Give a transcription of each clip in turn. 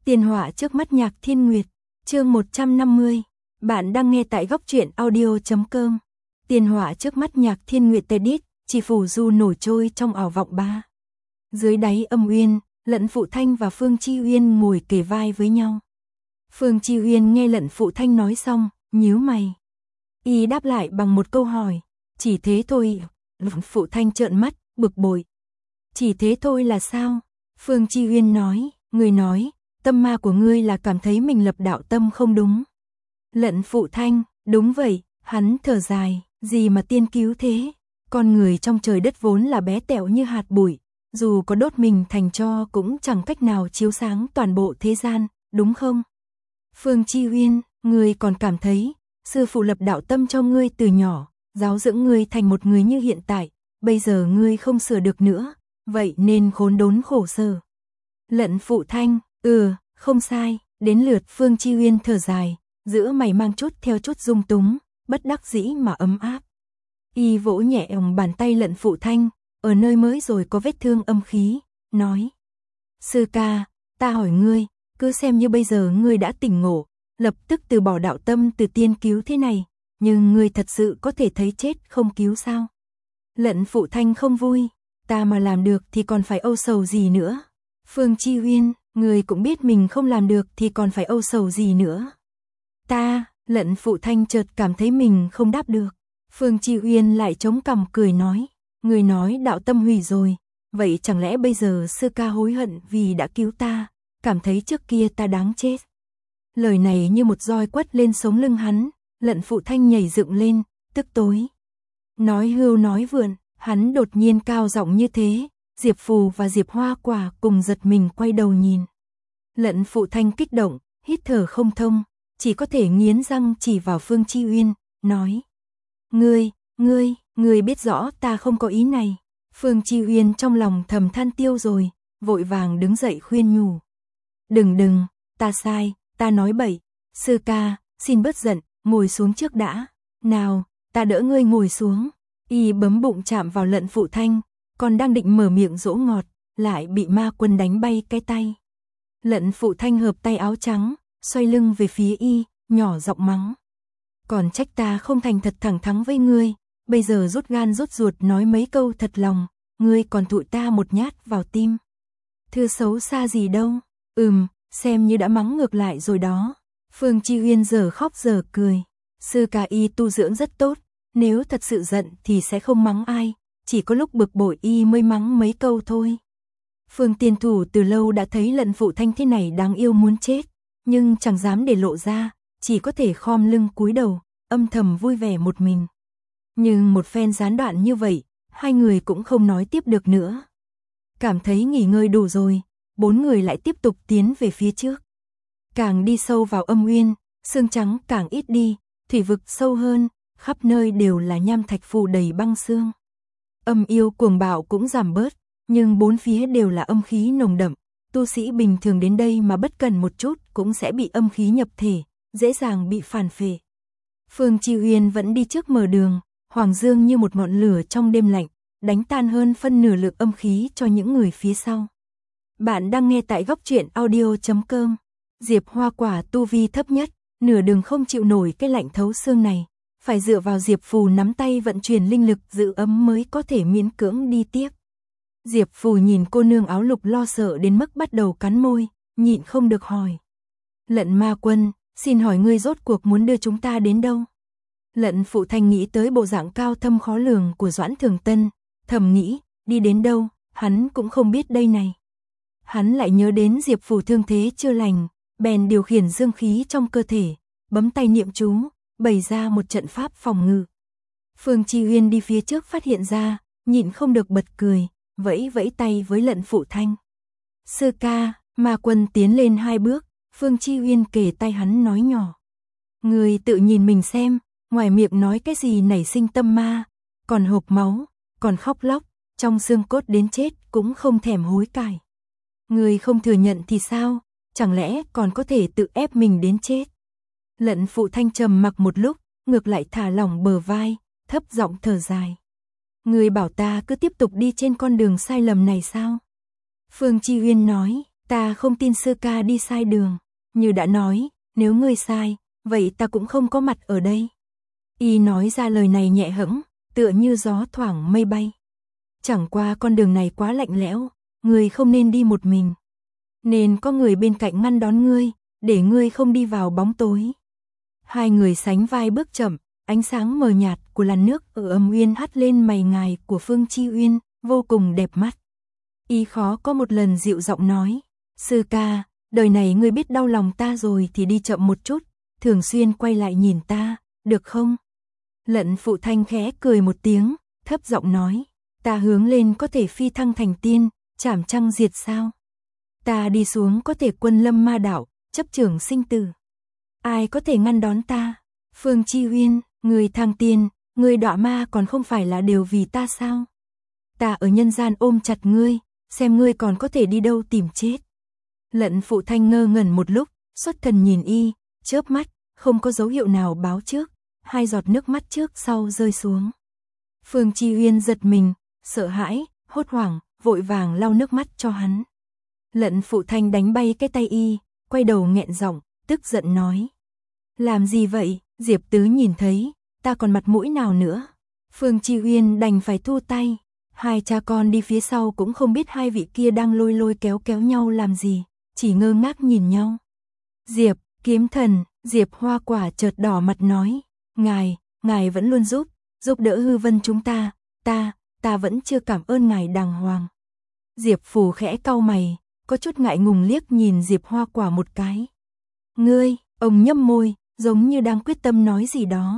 Tiền họa trước mắt Nhạc Thiên Nguyệt, chương 150. Bạn đang nghe tại góc truyện audio.com. Tiền họa trước mắt Nhạc Thiên Nguyệt edit, chỉ phủ du nổi trôi trong ảo vọng ba. Dưới đáy âm uyên, Lận Phụ Thanh và Phương Chi Uyên ngồi kề vai với nhau. Phương Chi Uyên nghe Lận Phụ Thanh nói xong, nhíu mày. Y đáp lại bằng một câu hỏi, chỉ thế thôi. Lận Phụ Thanh trợn mắt, bực bội. Chỉ thế thôi là sao? Phương Chi Uyên nói, người nói, tâm ma của ngươi là cảm thấy mình lập đạo tâm không đúng. Lận Phụ Thanh, đúng vậy, hắn thở dài, gì mà tiên cứu thế? Con người trong trời đất vốn là bé tẹo như hạt bụi, dù có đốt mình thành tro cũng chẳng cách nào chiếu sáng toàn bộ thế gian, đúng không? Phương Chi Uyên, ngươi còn cảm thấy, sư phụ lập đạo tâm cho ngươi từ nhỏ, giáo dưỡng ngươi thành một người như hiện tại, bây giờ ngươi không sửa được nữa, vậy nên khốn đốn khổ sở. Lận Phụ Thanh, không sai, đến lượt Phương Chi Uyên thở dài, giữa mày mang chút theo chút dung túng, bất đắc dĩ mà ấm áp. Y vỗ nhẹ bàn tay Lận Phụ Thanh, ở nơi mới rồi có vết thương âm khí, nói. Sư ca, ta hỏi ngươi, cứ xem như bây giờ ngươi đã tỉnh ngộ, lập tức từ bỏ đạo tâm từ tiên cứu thế này, nhưng ngươi thật sự có thể thấy chết không cứu sao? Lận Phụ Thanh không vui, ta mà làm được thì còn phải âu sầu gì nữa? Phương Chi Uyên, ngươi cũng biết mình không làm được thì còn phải âu sầu gì nữa? Lận Phụ Thanh chợt cảm thấy mình không đáp được. Phương Chi Uyên lại chống cằm cười nói, người nói đạo tâm hủy rồi, vậy chẳng lẽ bây giờ sư ca hối hận vì đã cứu ta, cảm thấy trước kia ta đáng chết? Lời này như một roi quất lên sống lưng hắn, Lận Phụ Thanh nhảy dựng lên, tức tối. Nói hưu nói vượn, hắn đột nhiên cao giọng như thế, Diệp Phù và Diệp Hoa Quả cùng giật mình quay đầu nhìn. Lận Phụ Thanh kích động, hít thở không thông, chỉ có thể nghiến răng chỉ vào Phương Chi Uyên, nói. Ngươi biết rõ ta không có ý này. Phương Chi Uyên trong lòng thầm than tiêu rồi, vội vàng đứng dậy khuyên nhủ. Đừng, ta sai, ta nói bậy. Sư ca, xin bớt giận, ngồi xuống trước đã. Nào, ta đỡ ngươi ngồi xuống. Y bấm bụng chạm vào Lận Phụ Thanh, còn đang định mở miệng dỗ ngọt, lại bị ma quân đánh bay cái tay. Lận Phụ Thanh hợp tay áo trắng, xoay lưng về phía Y, nhỏ giọng mắng. Còn trách ta không thành thật thẳng thắn với ngươi, bây giờ rút gan rút ruột nói mấy câu thật lòng, ngươi còn thụi ta một nhát vào tim. Thư xấu xa gì đâu, xem như đã mắng ngược lại rồi đó. Phương Chi Uyên giờ khóc giờ cười, sư ca Y tu dưỡng rất tốt, nếu thật sự giận thì sẽ không mắng ai, chỉ có lúc bực bội Y mới mắng mấy câu thôi. Phương Tiên Thủ từ lâu đã thấy Lận Phụ Thanh thế này đáng yêu muốn chết, nhưng chẳng dám để lộ ra, chỉ có thể khom lưng cúi đầu, âm thầm vui vẻ một mình. Nhưng một phen gián đoạn như vậy, hai người cũng không nói tiếp được nữa. Cảm thấy nghỉ ngơi đủ rồi, bốn người lại tiếp tục tiến về phía trước. Càng đi sâu vào âm uyên, sương trắng càng ít đi, thủy vực sâu hơn, khắp nơi đều là nham thạch phủ đầy băng sương. Âm yêu cuồng bạo cũng giảm bớt, nhưng bốn phía đều là âm khí nồng đậm. Tu sĩ bình thường đến đây mà bất cần một chút cũng sẽ bị âm khí nhập thể, dễ dàng bị phản phệ. Phương Chi Uyên vẫn đi trước mở đường, hoàng dương như một ngọn lửa trong đêm lạnh, đánh tan hơn phân nửa lực âm khí cho những người phía sau. Bạn đang nghe tại góc truyện audio.com. Diệp Hoa Quả tu vi thấp nhất, nửa đường không chịu nổi cái lạnh thấu xương này, phải dựa vào Diệp Phù nắm tay vận chuyển linh lực giữ ấm mới có thể miễn cưỡng đi tiếp. Diệp Phù nhìn cô nương áo lục lo sợ đến mức bắt đầu cắn môi, nhịn không được hỏi. Lận ma quân, xin hỏi ngươi rốt cuộc muốn đưa chúng ta đến đâu? Lận Phụ Thanh nghĩ tới bộ dạng cao thâm khó lường của Doãn Thường Tân, thầm nghĩ, đi đến đâu, hắn cũng không biết đây này. Hắn lại nhớ đến Diệp Phù thương thế chưa lành, bèn điều khiển dương khí trong cơ thể, bấm tay niệm chú, bày ra một trận pháp phòng ngự. Phương Chi Uyên đi phía trước phát hiện ra, nhịn không được bật cười, vẫy tay với Lận Phụ Thanh. Sư ca, ma quân tiến lên 2 bước, Phương Chi Uyên kề tay hắn nói nhỏ. Người tự nhìn mình xem, ngoài miệng nói cái gì nảy sinh tâm ma, còn hộc máu, còn khóc lóc, trong xương cốt đến chết cũng không thèm hối cải. Người không thừa nhận thì sao, chẳng lẽ còn có thể tự ép mình đến chết? Lận Phụ Thanh trầm mặc một lúc, ngược lại thả lỏng bờ vai, thấp giọng thở dài. Người bảo ta cứ tiếp tục đi trên con đường sai lầm này sao? Phương Chi Uyên nói, Ta không tin sư ca đi sai đường. Như đã nói, nếu ngươi sai, vậy ta cũng không có mặt ở đây. Y nói ra lời này nhẹ hẫng, tựa như gió thoảng mây bay. Chẳng qua con đường này quá lạnh lẽo, ngươi không nên đi một mình. Nên có người bên cạnh ngăn đón ngươi, để ngươi không đi vào bóng tối. Hai người sánh vai bước chậm, ánh sáng mờ nhạt của làn nước ở âm uyên hắt lên mày ngài của Phương Chi Uyên, vô cùng đẹp mắt. Y khó có một lần dịu giọng nói, sư ca, đời này ngươi biết đau lòng ta rồi thì đi chậm một chút, thường xuyên quay lại nhìn ta, được không? Lận Phụ Thanh khẽ cười một tiếng, thấp giọng nói, ta hướng lên có thể phi thăng thành tiên, chảm trăng diệt sao? Ta đi xuống có thể quân lâm ma đạo, chấp trưởng sinh tử. Ai có thể ngăn đón ta? Phương Chi Uyên, người thăng tiên, người đọa ma còn không phải là đều vì ta sao? Ta ở nhân gian ôm chặt ngươi, xem ngươi còn có thể đi đâu tìm chết. Lận Phụ Thanh ngơ ngẩn một lúc, xuất thần nhìn y, chớp mắt, không có dấu hiệu nào báo trước, hai giọt nước mắt trước sau rơi xuống. Phương Chi Uyên giật mình, sợ hãi, hốt hoảng, vội vàng lau nước mắt cho hắn. Lận Phụ Thanh đánh bay cái tay y, quay đầu nghẹn giọng, tức giận nói. Làm gì vậy, Diệp Tứ nhìn thấy, ta còn mặt mũi nào nữa. Phương Chi Uyên đành phải thu tay, hai cha con đi phía sau cũng không biết hai vị kia đang lôi lôi kéo kéo nhau làm gì, chỉ ngơ ngác nhìn nhau. Diệp, kiếm thần, Diệp Hoa Quả chợt đỏ mặt nói, ngài vẫn luôn giúp đỡ Hư Vân chúng ta vẫn chưa cảm ơn ngài đàng hoàng. Diệp Phù khẽ cau mày, có chút ngại ngùng liếc nhìn Diệp Hoa Quả một cái. Ngươi, ông nhấp môi, giống như đang quyết tâm nói gì đó.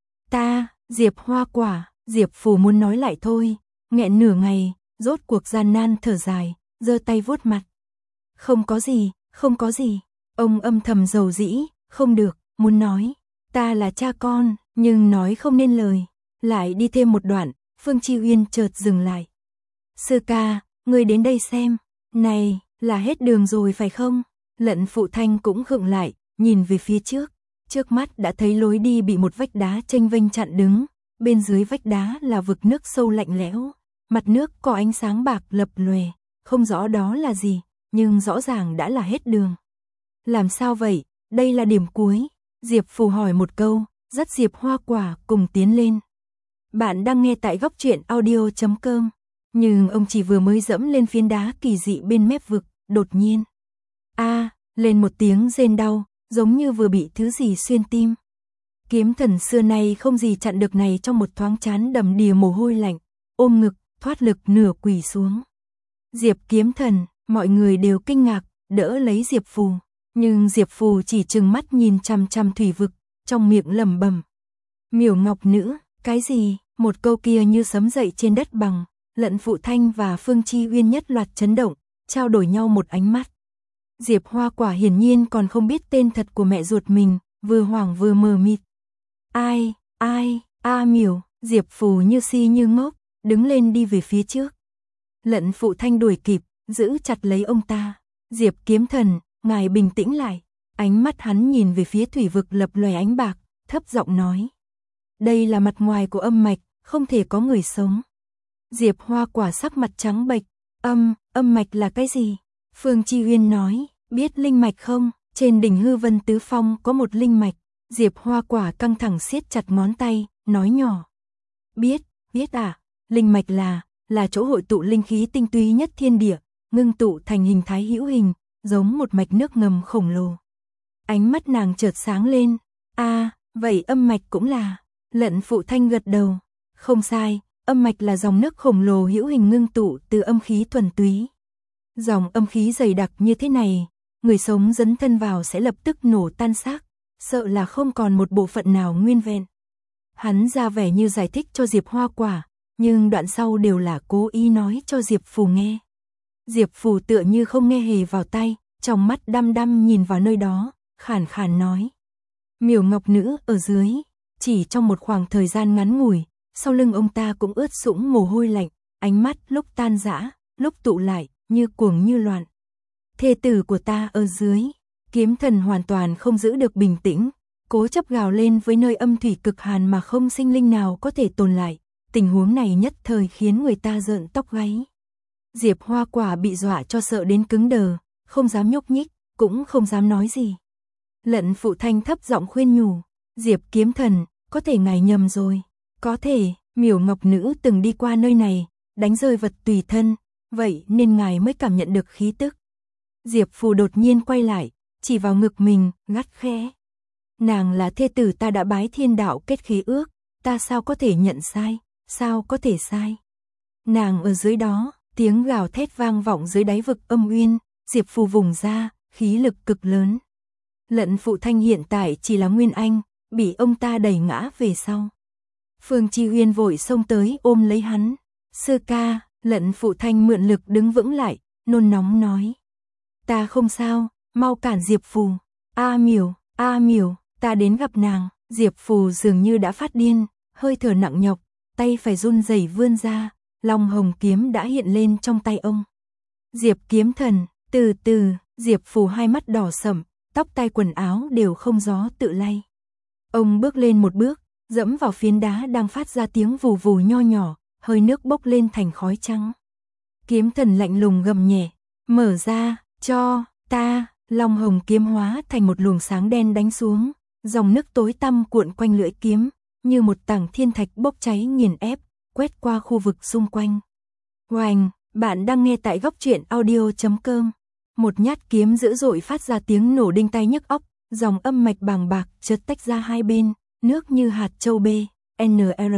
Diệp Hoa Quả, Diệp Phù muốn nói lại thôi, nghẹn nửa ngày, rốt cuộc gian nan thở dài, giơ tay vuốt mặt. Không có gì, ông âm thầm dầu dĩ, không được, muốn nói, ta là cha con, nhưng nói không nên lời. Lại đi thêm một đoạn, Phương Chi Uyên chợt dừng lại. Sư ca, ngươi đến đây xem, này, là hết đường rồi phải không? Lận Phụ Thanh cũng khựng lại, nhìn về phía trước mắt đã thấy lối đi bị một vách đá chênh vênh chặn đứng, bên dưới vách đá là vực nước sâu lạnh lẽo, mặt nước có ánh sáng bạc lập lòe, không rõ đó là gì, nhưng rõ ràng đã là hết đường. Làm sao vậy, đây là điểm cuối, Diệp Phù hỏi một câu, dắt Diệp Hoa Quả cùng tiến lên. Bạn đang nghe tại góc truyện audio.com, nhưng ông chỉ vừa mới dẫm lên phiến đá kỳ dị bên mép vực, đột nhiên. Lên một tiếng rên đau, giống như vừa bị thứ gì xuyên tim. Kiếm thần xưa nay không gì chặn được này trong một thoáng chán đầm đìa mồ hôi lạnh, ôm ngực, thoát lực nửa quỳ xuống. Diệp kiếm thần, mọi người đều kinh ngạc, đỡ lấy Diệp Phù, nhưng Diệp Phù chỉ trừng mắt nhìn chằm chằm thủy vực, trong miệng lẩm bẩm. Miểu Ngọc Nữ, cái gì? Một câu kia như sấm dậy trên đất bằng, Lận Phụ Thanh và Phương Chi Uyên nhất loạt chấn động, trao đổi nhau một ánh mắt. Diệp Hoa Quả hiển nhiên còn không biết tên thật của mẹ ruột mình, vừa hoảng vừa mờ mịt. Miểu, Diệp Phù như si như ngốc, đứng lên đi về phía trước. Lận Phụ Thanh đuổi kịp, giữ chặt lấy ông ta. Diệp kiếm thần, ngài bình tĩnh lại. Ánh mắt hắn nhìn về phía thủy vực lập lòe ánh bạc, thấp giọng nói. Đây là mặt ngoài của âm mạch, không thể có người sống. Diệp Hoa Quả sắc mặt trắng bệch. Âm mạch là cái gì? Phương Chi Uyên nói, biết linh mạch không? Trên đỉnh Hư Vân Tứ Phong có một linh mạch. Diệp Hoa Quả căng thẳng siết chặt ngón tay, nói nhỏ. Biết linh mạch là chỗ hội tụ linh khí tinh túy nhất thiên địa, ngưng tụ thành hình thái hữu hình, giống một mạch nước ngầm khổng lồ. Ánh mắt nàng chợt sáng lên. Vậy âm mạch cũng là. Lận Phụ Thanh gật đầu. Không sai, âm mạch là dòng nước khổng lồ hữu hình ngưng tụ từ âm khí thuần túy. Dòng âm khí dày đặc như thế này, người sống dấn thân vào sẽ lập tức nổ tan xác, sợ là không còn một bộ phận nào nguyên vẹn. Hắn ra vẻ như giải thích cho Diệp Hoa Quả, nhưng đoạn sau đều là cố ý nói cho Diệp Phù nghe. Diệp Phù tựa như không nghe hề vào tai, trong mắt đăm đăm nhìn vào nơi đó, khàn khàn nói. Miểu Ngọc Nữ ở dưới, chỉ trong một khoảng thời gian ngắn ngủi, sau lưng ông ta cũng ướt sũng mồ hôi lạnh, ánh mắt lúc tan rã, lúc tụ lại, như cuồng như loạn. Thê tử của ta ở dưới, kiếm thần hoàn toàn không giữ được bình tĩnh, cố chấp gào lên với nơi âm thủy cực hàn mà không sinh linh nào có thể tồn lại, tình huống này nhất thời khiến người ta rợn tóc gáy. Diệp Hoa Quả bị dọa cho sợ đến cứng đờ, không dám nhúc nhích, cũng không dám nói gì. Lận Phụ Thanh thấp giọng khuyên nhủ, Diệp kiếm thần, có thể ngài nhầm rồi. Có thể, Miểu Ngọc Nữ từng đi qua nơi này, đánh rơi vật tùy thân, vậy nên ngài mới cảm nhận được khí tức. Diệp Phù đột nhiên quay lại, chỉ vào ngực mình, gắt khẽ. Nàng là thê tử ta đã bái thiên đạo kết khí ước, ta sao có thể nhận sai, sao có thể sai. Nàng ở dưới đó, tiếng gào thét vang vọng dưới đáy vực âm uyên, Diệp Phù vùng ra, khí lực cực lớn. Lận Phụ Thanh hiện tại chỉ là nguyên anh, bị ông ta đẩy ngã về sau. Phương Chi Uyên vội xông tới ôm lấy hắn. Sư ca, Lận Phụ Thanh mượn lực đứng vững lại, nôn nóng nói. Ta không sao, mau cản Diệp Phù. A Miểu, ta đến gặp nàng. Diệp Phù dường như đã phát điên, hơi thở nặng nhọc, tay phải run rẩy vươn ra, long hồng kiếm đã hiện lên trong tay ông. Diệp kiếm thần, từ từ, Diệp Phù hai mắt đỏ sẫm, tóc tai quần áo đều không gió tự lay. Ông bước lên một bước, dẫm vào phiến đá đang phát ra tiếng vù vù nho nhỏ, hơi nước bốc lên thành khói trắng. Kiếm thần lạnh lùng gầm nhẹ, mở ra, cho ta, long hồng kiếm hóa thành một luồng sáng đen đánh xuống, dòng nước tối tăm cuộn quanh lưỡi kiếm, như một tảng thiên thạch bốc cháy nghiền ép, quét qua khu vực xung quanh. Oanh, bạn đang nghe tại góc truyện audio.com. Một nhát kiếm dữ dội phát ra tiếng nổ đinh tai nhức óc, dòng âm mạch bàng bạc chợt tách ra hai bên, nước như hạt châu bê, NR.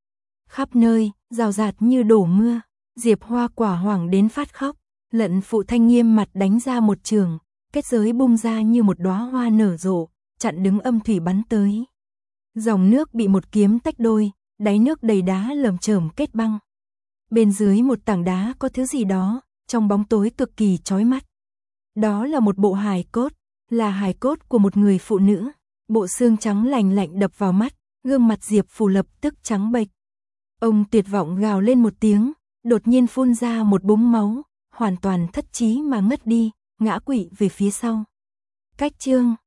Khắp nơi, rào rạt như đổ mưa, Diệp Hoa quả hoảng đến phát khóc, Lận Phụ Thanh nghiêm mặt đánh ra một trường, kết giới bung ra như một đóa hoa nở rộ, chặn đứng âm thủy bắn tới. Dòng nước bị một kiếm tách đôi, đáy nước đầy đá lởm chởm kết băng. Bên dưới một tảng đá có thứ gì đó, trong bóng tối cực kỳ chói mắt. Đó là một bộ hài cốt, là hài cốt của một người phụ nữ. Bộ xương trắng lành lạnh đập vào mắt, gương mặt Diệp Phù lập tức trắng bệch. Ông tuyệt vọng gào lên một tiếng, đột nhiên phun ra một búng máu, hoàn toàn thất trí mà ngất đi, ngã quỵ về phía sau. Cách chương